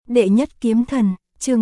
Đệ nhất kiếm thần, chương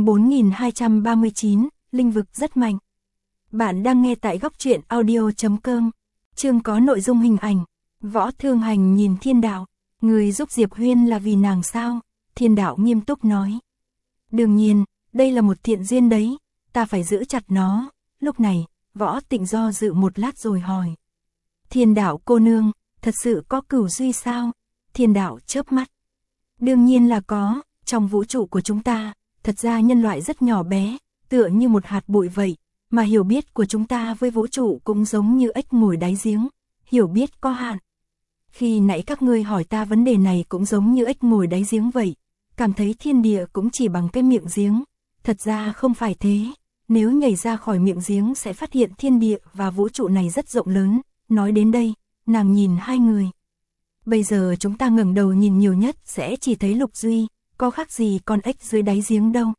4239, linh vực rất mạnh. Bạn đang nghe tại góc truyện audio.com. Chương có nội dung hình ảnh. Võ Thương Hành nhìn Thiên Đạo, người giúp Diệp Huyên là vì nàng sao? Thiên Đạo nghiêm túc nói. Đương nhiên, đây là một thiện duyên đấy, ta phải giữ chặt nó. Lúc này, Võ Tịnh do dự một lát rồi hỏi. Thiên Đạo cô nương, thật sự có cửu duy sao? Thiên Đạo chớp mắt. Đương nhiên là có, trong vũ trụ của chúng ta, thật ra nhân loại rất nhỏ bé, tựa như một hạt bụi vậy, mà hiểu biết của chúng ta với vũ trụ cũng giống như ếch ngồi đáy giếng, hiểu biết có hạn. Khi nãy các ngươi hỏi ta vấn đề này cũng giống như ếch ngồi đáy giếng vậy, cảm thấy thiên địa cũng chỉ bằng cái miệng giếng, thật ra không phải thế, nếu nhảy ra khỏi miệng giếng sẽ phát hiện thiên địa và vũ trụ này rất rộng lớn. Nói đến đây, nàng nhìn hai người. Bây giờ chúng ta ngẩng đầu nhìn nhiều nhất sẽ chỉ thấy Lục Duy, có khác gì con ếch dưới đáy giếng đâu.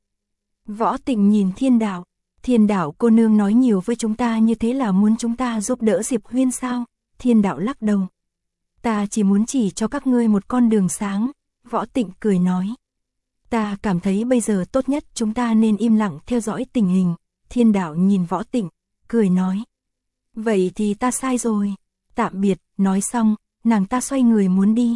Võ Tịnh nhìn Thiên Đạo cô nương nói nhiều với chúng ta như thế là muốn chúng ta giúp đỡ Diệp Huyên sao? Thiên Đạo lắc đầu. Ta chỉ muốn chỉ cho các ngươi một con đường sáng, Võ Tịnh cười nói. Ta cảm thấy bây giờ tốt nhất chúng ta nên im lặng theo dõi tình hình. Thiên Đạo nhìn Võ Tịnh, cười nói. Vậy thì ta sai rồi, tạm biệt, nói xong, nàng ta xoay người muốn đi.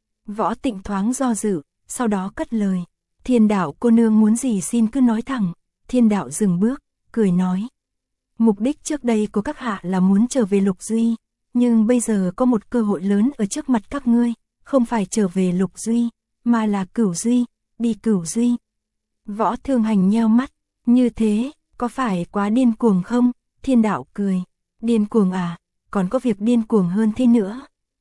Võ Tịnh thoáng do dự, sau đó cất lời. Thiên Đạo cô nương muốn gì xin cứ nói thẳng. Thiên Đạo dừng bước, cười nói. Mục đích trước đây của các hạ là muốn trở về Lục Duy, nhưng bây giờ có một cơ hội lớn ở trước mặt các ngươi, không phải trở về Lục Duy, mà là Cửu Duy, đi Cửu Duy. Võ Thương Hành nheo mắt, như thế, có phải quá điên cuồng không? Thiên Đạo cười. Điên cuồng à, còn có việc điên cuồng hơn thế nữa.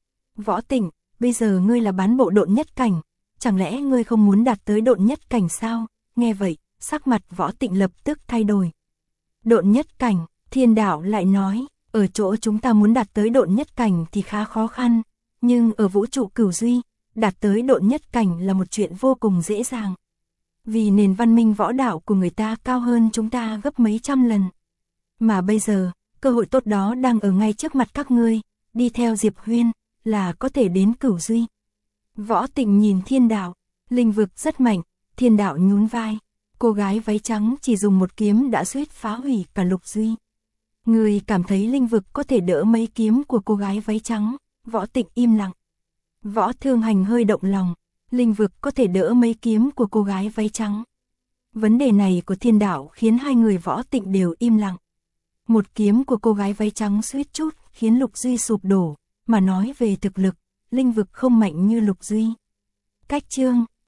Võ Tịnh, bây giờ ngươi là bán bộ độn nhất cảnh, chẳng lẽ ngươi không muốn đạt tới độn nhất cảnh sao? Nghe vậy, sắc mặt Võ Tịnh lập tức thay đổi. Độn nhất cảnh, Thiên Đạo lại nói, ở chỗ chúng ta muốn đạt tới độn nhất cảnh thì khá khó khăn, nhưng ở vũ trụ Cửu Duy, đạt tới độn nhất cảnh là một chuyện vô cùng dễ dàng. Vì nền văn minh võ đạo của người ta cao hơn chúng ta gấp mấy trăm lần. Mà bây giờ, cơ hội tốt đó đang ở ngay trước mặt các ngươi, đi theo Diệp Huyên, là có thể đến Cửu Duy. Võ Tịnh nhìn Thiên Đạo, linh vực rất mạnh, Thiên Đạo nhún vai, cô gái váy trắng chỉ dùng một kiếm đã suýt phá hủy cả Lục Duy. Người cảm thấy linh vực có thể đỡ mấy kiếm của cô gái váy trắng, Võ Tịnh im lặng. Võ Thương Hành hơi động lòng, linh vực có thể đỡ mấy kiếm của cô gái váy trắng. Vấn đề này của Thiên Đạo khiến hai người Võ Tịnh đều im lặng. Một kiếm của cô gái váy trắng suýt chút khiến Lục Duy sụp đổ, mà nói về thực lực, linh vực không mạnh như Lục Duy. Cách chương